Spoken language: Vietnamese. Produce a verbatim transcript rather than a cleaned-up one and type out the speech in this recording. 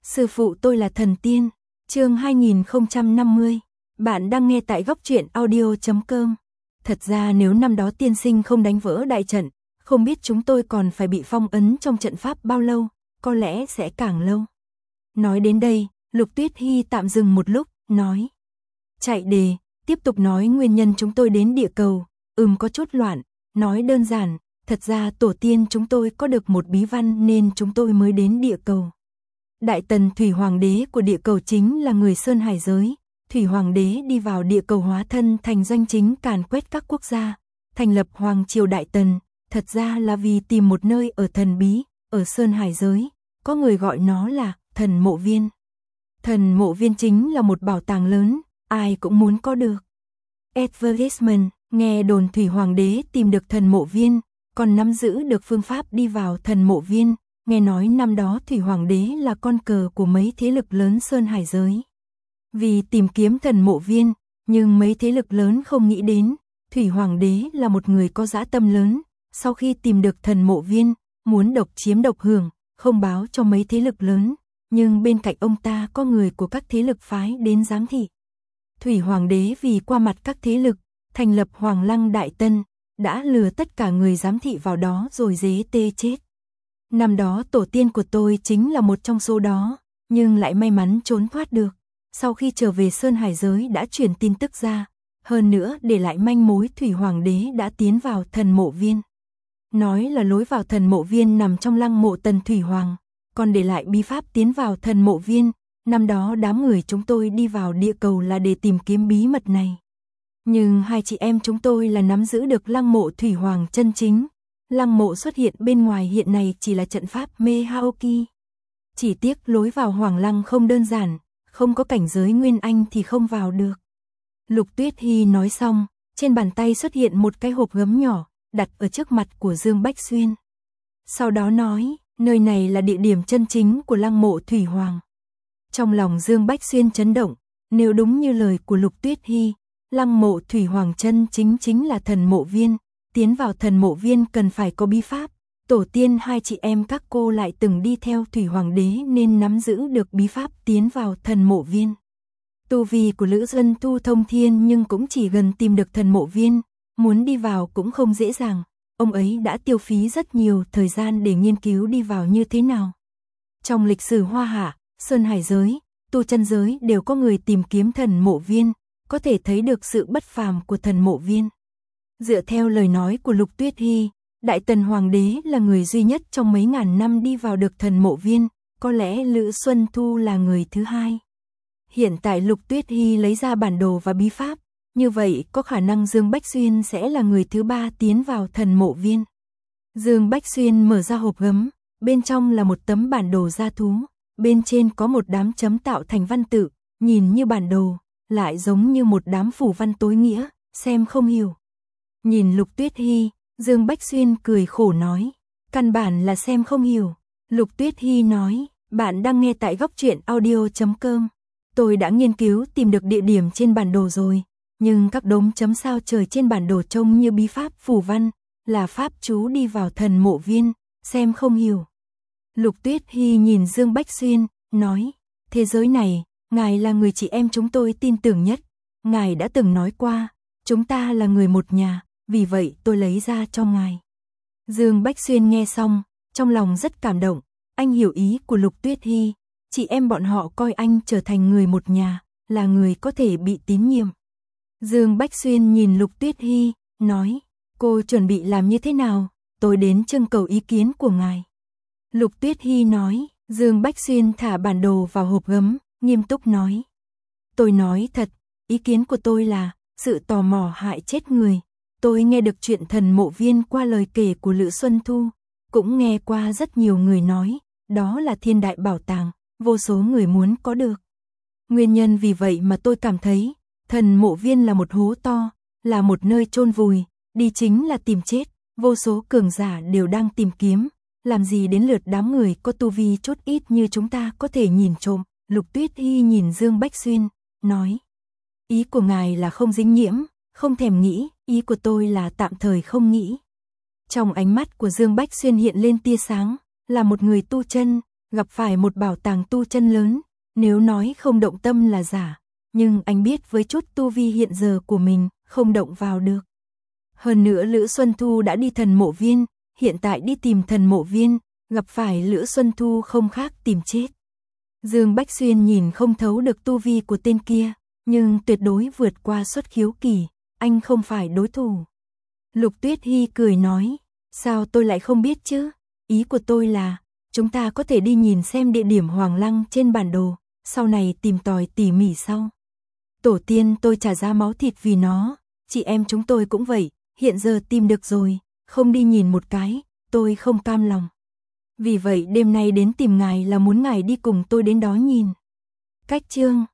Sư phụ tôi là thần tiên. Chương hai nghìn không trăm năm mươi. Bạn đang nghe tại góc truyện audio chấm com. Thật ra nếu năm đó tiên sinh không đánh vỡ đại trận, không biết chúng tôi còn phải bị phong ấn trong trận pháp bao lâu, có lẽ sẽ càng lâu. Nói đến đây, Lục Tuyết Hy tạm dừng một lúc, nói. Chạy đề, tiếp tục nói nguyên nhân chúng tôi đến địa cầu. Ừm có chút loạn, nói đơn giản, thật ra tổ tiên chúng tôi có được một bí văn nên chúng tôi mới đến địa cầu. Đại Tần Thủy Hoàng đế của địa cầu chính là người Sơn Hải giới. Thủy Hoàng đế đi vào địa cầu hóa thân thành doanh chính càn quét các quốc gia, thành lập Hoàng triều Đại Tần, thật ra là vì tìm một nơi ở thần bí, ở Sơn Hải giới, có người gọi nó là thần mộ viên. Thần mộ viên chính là một bảo tàng lớn, ai cũng muốn có được. Advertisement, nghe đồn Thủy Hoàng đế tìm được thần mộ viên, còn nắm giữ được phương pháp đi vào thần mộ viên. Nghe nói năm đó Thủy Hoàng đế là con cờ của mấy thế lực lớn Sơn Hải giới. Vì tìm kiếm thần mộ viên, nhưng mấy thế lực lớn không nghĩ đến, Thủy Hoàng đế là một người có dã tâm lớn, sau khi tìm được thần mộ viên, muốn độc chiếm độc hưởng, không báo cho mấy thế lực lớn, nhưng bên cạnh ông ta có người của các thế lực phái đến giám thị. Thủy Hoàng đế vì qua mặt các thế lực, thành lập Hoàng Lăng Đại Tân, đã lừa tất cả người giám thị vào đó rồi dế tê chết. Năm đó tổ tiên của tôi chính là một trong số đó, nhưng lại may mắn trốn thoát được. Sau khi trở về Sơn Hải giới đã truyền tin tức ra, hơn nữa để lại manh mối Thủy Hoàng đế đã tiến vào thần mộ viên. Nói là lối vào thần mộ viên nằm trong lăng mộ Tần Thủy Hoàng, còn để lại bí pháp tiến vào thần mộ viên. Năm đó đám người chúng tôi đi vào địa cầu là để tìm kiếm bí mật này. Nhưng hai chị em chúng tôi là nắm giữ được lăng mộ Thủy Hoàng chân chính. Lăng mộ xuất hiện bên ngoài hiện này chỉ là trận pháp mê Haoki. Chỉ tiếc lối vào Hoàng Lăng không đơn giản, không có cảnh giới Nguyên Anh thì không vào được. Lục Tuyết Hy nói xong, trên bàn tay xuất hiện một cái hộp gấm nhỏ, đặt ở trước mặt của Dương Bách Xuyên. Sau đó nói, nơi này là địa điểm chân chính của lăng mộ Thủy Hoàng. Trong lòng Dương Bách Xuyên chấn động, nếu đúng như lời của Lục Tuyết Hy, lăng mộ Thủy Hoàng chân chính chính là thần mộ viên. Tiến vào thần mộ viên cần phải có bí pháp, tổ tiên hai chị em các cô lại từng đi theo Thủy Hoàng đế nên nắm giữ được bí pháp tiến vào thần mộ viên. Tu vi của Lữ Xuân Tu thông thiên nhưng cũng chỉ gần tìm được thần mộ viên, muốn đi vào cũng không dễ dàng, ông ấy đã tiêu phí rất nhiều thời gian để nghiên cứu đi vào như thế nào. Trong lịch sử Hoa Hạ, Sơn Hải giới, tu chân giới đều có người tìm kiếm thần mộ viên, có thể thấy được sự bất phàm của thần mộ viên. Dựa theo lời nói của Lục Tuyết Hy, Đại Tần Hoàng đế là người duy nhất trong mấy ngàn năm đi vào được thần mộ viên, có lẽ Lữ Xuân Thu là người thứ hai. Hiện tại Lục Tuyết Hy lấy ra bản đồ và bí pháp, như vậy có khả năng Dương Bách Xuyên sẽ là người thứ ba tiến vào thần mộ viên. Dương Bách Xuyên mở ra hộp gấm, bên trong là một tấm bản đồ gia thú, bên trên có một đám chấm tạo thành văn tự, nhìn như bản đồ, lại giống như một đám phù văn tối nghĩa, xem không hiểu. Nhìn Lục Tuyết Hy, Dương Bách Xuyên cười khổ nói, căn bản là xem không hiểu. Lục Tuyết Hy nói, bạn đang nghe tại góc truyện audio chấm com. Tôi đã nghiên cứu tìm được địa điểm trên bản đồ rồi, nhưng các đốm chấm sao trời trên bản đồ trông như bí pháp phù văn, là pháp chú đi vào thần mộ viên, xem không hiểu. Lục Tuyết Hy nhìn Dương Bách Xuyên, nói, thế giới này, ngài là người chị em chúng tôi tin tưởng nhất, ngài đã từng nói qua, chúng ta là người một nhà. Vì vậy tôi lấy ra cho ngài. Dương Bách Xuyên nghe xong, trong lòng rất cảm động, anh hiểu ý của Lục Tuyết Hy, chị em bọn họ coi anh trở thành người một nhà, là người có thể bị tín nhiệm. Dương Bách Xuyên nhìn Lục Tuyết Hy, nói, cô chuẩn bị làm như thế nào, tôi đến trưng cầu ý kiến của ngài. Lục Tuyết Hy nói, Dương Bách Xuyên thả bản đồ vào hộp gấm, nghiêm túc nói. Tôi nói thật, ý kiến của tôi là, sự tò mò hại chết người. Tôi nghe được chuyện thần mộ viên qua lời kể của Lữ Xuân Thu, cũng nghe qua rất nhiều người nói, đó là thiên đại bảo tàng, vô số người muốn có được. Nguyên nhân vì vậy mà tôi cảm thấy, thần mộ viên là một hố to, là một nơi chôn vùi, đi chính là tìm chết, vô số cường giả đều đang tìm kiếm, làm gì đến lượt đám người có tu vi chút ít như chúng ta có thể nhìn trộm. Lục Tuyết Hy nhìn Dương Bách Xuyên, nói, ý của ngài là không dính nhiễm, không thèm nghĩ, ý của tôi là tạm thời không nghĩ. Trong ánh mắt của Dương Bách Xuyên hiện lên tia sáng, là một người tu chân, gặp phải một bảo tàng tu chân lớn, nếu nói không động tâm là giả, nhưng anh biết với chút tu vi hiện giờ của mình, không động vào được. Hơn nữa Lữ Xuân Thu đã đi thần mộ viên, hiện tại đi tìm thần mộ viên, gặp phải Lữ Xuân Thu không khác tìm chết. Dương Bách Xuyên nhìn không thấu được tu vi của tên kia, nhưng tuyệt đối vượt qua xuất khiếu kỳ, anh không phải đối thủ. Lục Tuyết Hy cười nói, sao tôi lại không biết chứ? Ý của tôi là, chúng ta có thể đi nhìn xem địa điểm Hoàng Lăng trên bản đồ, sau này tìm tòi tỉ mỉ sau. Tổ tiên tôi trả giá máu thịt vì nó, chị em chúng tôi cũng vậy, hiện giờ tìm được rồi, không đi nhìn một cái, tôi không cam lòng. Vì vậy đêm nay đến tìm ngài là muốn ngài đi cùng tôi đến đó nhìn. Cách chương